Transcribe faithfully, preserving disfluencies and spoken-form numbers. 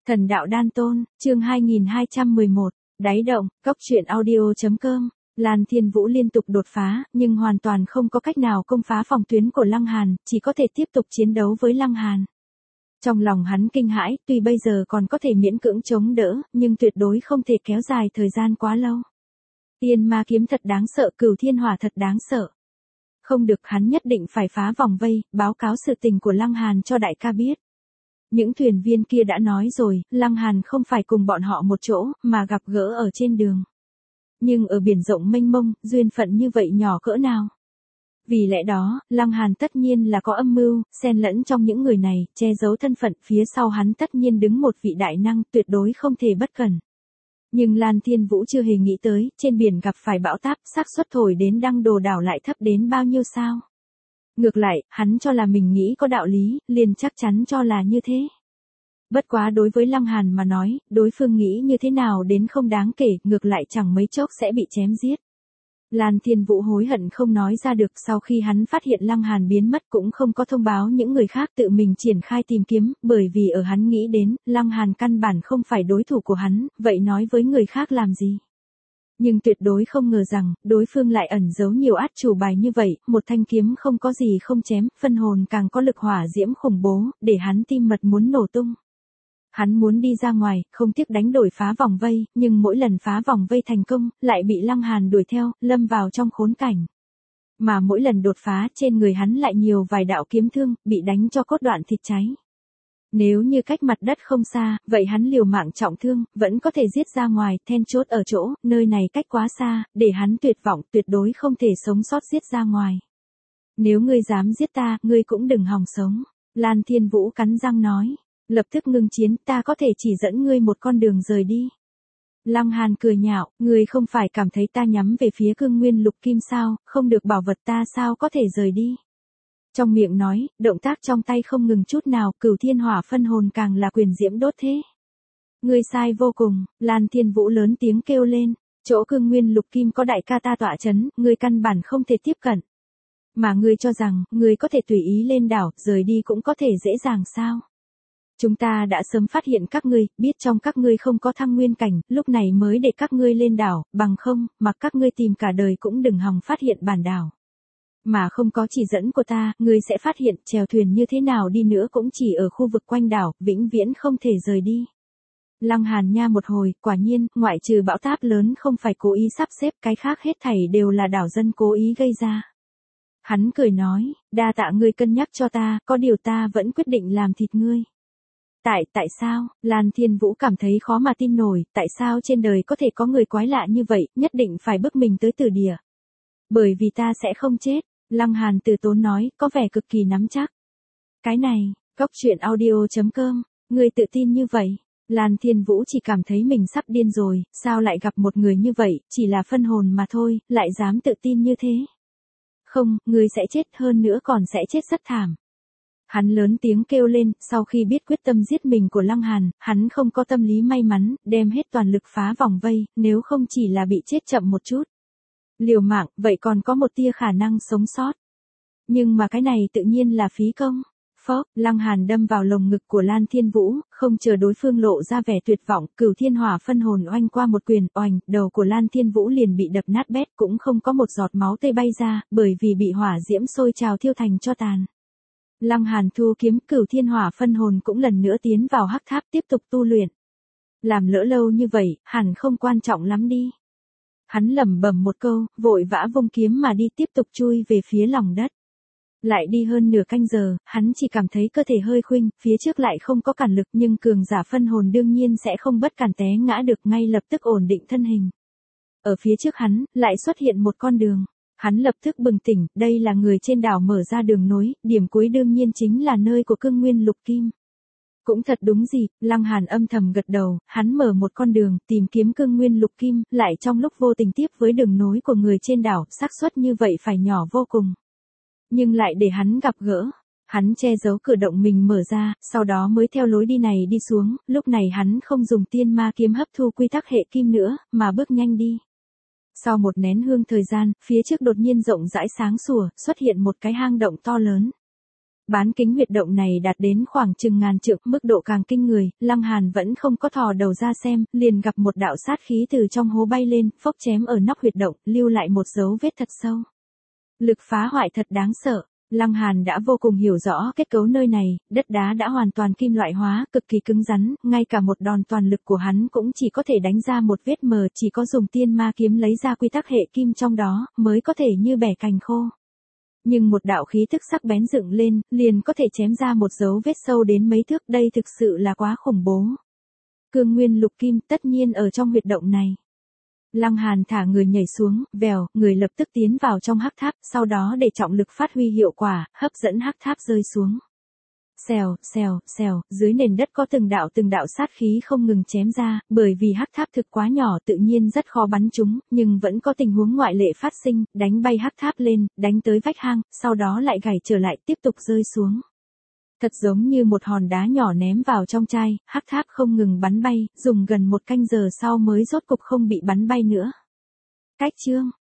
Thần đạo đan tôn, chương hai nghìn hai trăm mười một, đáy động, cốc truyện audio.com. Lan Thiên Vũ liên tục đột phá, nhưng hoàn toàn không có cách nào công phá phòng tuyến của Lăng Hàn, chỉ có thể tiếp tục chiến đấu với Lăng Hàn. Trong lòng hắn kinh hãi, tuy bây giờ còn có thể miễn cưỡng chống đỡ, nhưng tuyệt đối không thể kéo dài thời gian quá lâu. Tiên ma kiếm thật đáng sợ, cửu thiên hỏa thật đáng sợ. Không được, hắn nhất định phải phá vòng vây, báo cáo sự tình của Lăng Hàn cho đại ca biết. Những thuyền viên kia đã nói rồi, Lăng Hàn không phải cùng bọn họ một chỗ, mà gặp gỡ ở trên đường. Nhưng ở biển rộng mênh mông, duyên phận như vậy nhỏ cỡ nào. Vì lẽ đó, Lăng Hàn tất nhiên là có âm mưu, xen lẫn trong những người này, che giấu thân phận, phía sau hắn tất nhiên đứng một vị đại năng, tuyệt đối không thể bất cẩn. Nhưng Lan Thiên Vũ chưa hề nghĩ tới, trên biển gặp phải bão táp, xác suất thổi đến Đăng Đồ đảo lại thấp đến bao nhiêu sao. Ngược lại, hắn cho là mình nghĩ có đạo lý, liền chắc chắn cho là như thế. Bất quá đối với Lăng Hàn mà nói, đối phương nghĩ như thế nào đến không đáng kể, ngược lại chẳng mấy chốc sẽ bị chém giết. Lan Thiên Vũ hối hận không nói ra được, sau khi hắn phát hiện Lăng Hàn biến mất cũng không có thông báo những người khác, tự mình triển khai tìm kiếm, bởi vì ở hắn nghĩ đến, Lăng Hàn căn bản không phải đối thủ của hắn, vậy nói với người khác làm gì. Nhưng tuyệt đối không ngờ rằng, đối phương lại ẩn giấu nhiều át chủ bài như vậy, một thanh kiếm không có gì không chém, phân hồn càng có lực hỏa diễm khủng bố, để hắn tim mật muốn nổ tung. Hắn muốn đi ra ngoài, không tiếc đánh đổi phá vòng vây, nhưng mỗi lần phá vòng vây thành công, lại bị Lăng Hàn đuổi theo, lâm vào trong khốn cảnh. Mà mỗi lần đột phá, trên người hắn lại nhiều vài đạo kiếm thương, bị đánh cho cốt đoạn thịt cháy. Nếu như cách mặt đất không xa, vậy hắn liều mạng trọng thương, vẫn có thể giết ra ngoài, then chốt ở chỗ, nơi này cách quá xa, để hắn tuyệt vọng, tuyệt đối không thể sống sót giết ra ngoài. Nếu ngươi dám giết ta, ngươi cũng đừng hòng sống. Lan Thiên Vũ cắn răng nói, lập tức ngưng chiến, ta có thể chỉ dẫn ngươi một con đường rời đi. Lăng Hàn cười nhạo, ngươi không phải cảm thấy ta nhắm về phía cương nguyên lục kim sao, không được bảo vật ta sao có thể rời đi. Trong miệng nói, động tác trong tay không ngừng chút nào, cửu thiên hỏa phân hồn càng là quyền diễm đốt thế. Ngươi sai vô cùng, Lan Thiên Vũ lớn tiếng kêu lên, chỗ cương nguyên lục kim có đại ca ta tọa chấn, ngươi căn bản không thể tiếp cận. Mà ngươi cho rằng, ngươi có thể tùy ý lên đảo, rời đi cũng có thể dễ dàng sao? Chúng ta đã sớm phát hiện các ngươi, biết trong các ngươi không có thăng nguyên cảnh, lúc này mới để các ngươi lên đảo, bằng không, mặc các ngươi tìm cả đời cũng đừng hòng phát hiện bản đảo. Mà không có chỉ dẫn của ta, ngươi sẽ phát hiện chèo thuyền như thế nào đi nữa cũng chỉ ở khu vực quanh đảo, vĩnh viễn không thể rời đi. Lăng Hàn nha một hồi, quả nhiên, ngoại trừ bão táp lớn không phải cố ý sắp xếp, cái khác hết thảy đều là đảo dân cố ý gây ra. Hắn cười nói, đa tạ ngươi cân nhắc cho ta, có điều ta vẫn quyết định làm thịt ngươi. Tại, tại sao, Lan Thiên Vũ cảm thấy khó mà tin nổi, tại sao trên đời có thể có người quái lạ như vậy, nhất định phải bức mình tới tử địa. Bởi vì ta sẽ không chết, Lăng Hàn từ tốn nói, có vẻ cực kỳ nắm chắc. Cái này, cốc truyện audio.com, người tự tin như vậy. Lan Thiên Vũ chỉ cảm thấy mình sắp điên rồi, sao lại gặp một người như vậy, chỉ là phân hồn mà thôi, lại dám tự tin như thế. Không, người sẽ chết, hơn nữa còn sẽ chết rất thảm. Hắn lớn tiếng kêu lên, sau khi biết quyết tâm giết mình của Lăng Hàn, hắn không có tâm lý may mắn, đem hết toàn lực phá vòng vây, nếu không chỉ là bị chết chậm một chút. Liều mạng, vậy còn có một tia khả năng sống sót. Nhưng mà cái này tự nhiên là phí công. Phốc, Lăng Hàn đâm vào lồng ngực của Lan Thiên Vũ, không chờ đối phương lộ ra vẻ tuyệt vọng, cửu thiên hỏa phân hồn oanh qua một quyền, oanh, đầu của Lan Thiên Vũ liền bị đập nát bét, cũng không có một giọt máu tươi bay ra, bởi vì bị hỏa diễm sôi trào thiêu thành tro tàn. Lăng Hàn thu kiếm, cửu thiên hỏa phân hồn cũng lần nữa tiến vào hắc tháp tiếp tục tu luyện. Làm lỡ lâu như vậy, hẳn không quan trọng lắm đi. Hắn lẩm bẩm một câu, vội vã vung kiếm mà đi tiếp tục chui về phía lòng đất. Lại đi hơn nửa canh giờ, hắn chỉ cảm thấy cơ thể hơi khuỳnh, phía trước lại không có cản lực, nhưng cường giả phân hồn đương nhiên sẽ không bất cản té ngã được, ngay lập tức ổn định thân hình. Ở phía trước hắn, lại xuất hiện một con đường. Hắn lập tức bừng tỉnh, đây là người trên đảo mở ra đường nối, điểm cuối đương nhiên chính là nơi của cương nguyên lục kim. Cũng thật đúng gì, Lăng Hàn âm thầm gật đầu, hắn mở một con đường, tìm kiếm cương nguyên lục kim, lại trong lúc vô tình tiếp với đường nối của người trên đảo, xác suất như vậy phải nhỏ vô cùng. Nhưng lại để hắn gặp gỡ, hắn che giấu cử động mình mở ra, sau đó mới theo lối đi này đi xuống, lúc này hắn không dùng tiên ma kiếm hấp thu quy tắc hệ kim nữa, mà bước nhanh đi. Sau một nén hương thời gian, phía trước đột nhiên rộng rãi sáng sủa, xuất hiện một cái hang động to lớn. Bán kính huyệt động này đạt đến khoảng chừng ngàn trượng, mức độ càng kinh người, Lăng Hàn vẫn không có thò đầu ra xem, liền gặp một đạo sát khí từ trong hố bay lên, phốc chém ở nóc huyệt động, lưu lại một dấu vết thật sâu. Lực phá hoại thật đáng sợ. Lăng Hàn đã vô cùng hiểu rõ kết cấu nơi này, đất đá đã hoàn toàn kim loại hóa, cực kỳ cứng rắn, ngay cả một đòn toàn lực của hắn cũng chỉ có thể đánh ra một vết mờ, chỉ có dùng tiên ma kiếm lấy ra quy tắc hệ kim trong đó, mới có thể như bẻ cành khô. Nhưng một đạo khí thức sắc bén dựng lên, liền có thể chém ra một dấu vết sâu đến mấy thước, đây thực sự là quá khủng bố. Cương nguyên lục kim tất nhiên ở trong huyệt động này. Lăng Hàn thả người nhảy xuống, vèo, người lập tức tiến vào trong hắc tháp, sau đó để trọng lực phát huy hiệu quả, hấp dẫn hắc tháp rơi xuống. Xèo, xèo, xèo, dưới nền đất có từng đạo từng đạo sát khí không ngừng chém ra, bởi vì hắc tháp thực quá nhỏ tự nhiên rất khó bắn chúng, nhưng vẫn có tình huống ngoại lệ phát sinh, đánh bay hắc tháp lên, đánh tới vách hang, sau đó lại gảy trở lại tiếp tục rơi xuống. Thật giống như một hòn đá nhỏ ném vào trong chai, hắc tháp không ngừng bắn bay, dùng gần một canh giờ sau mới rốt cục không bị bắn bay nữa. Cách chương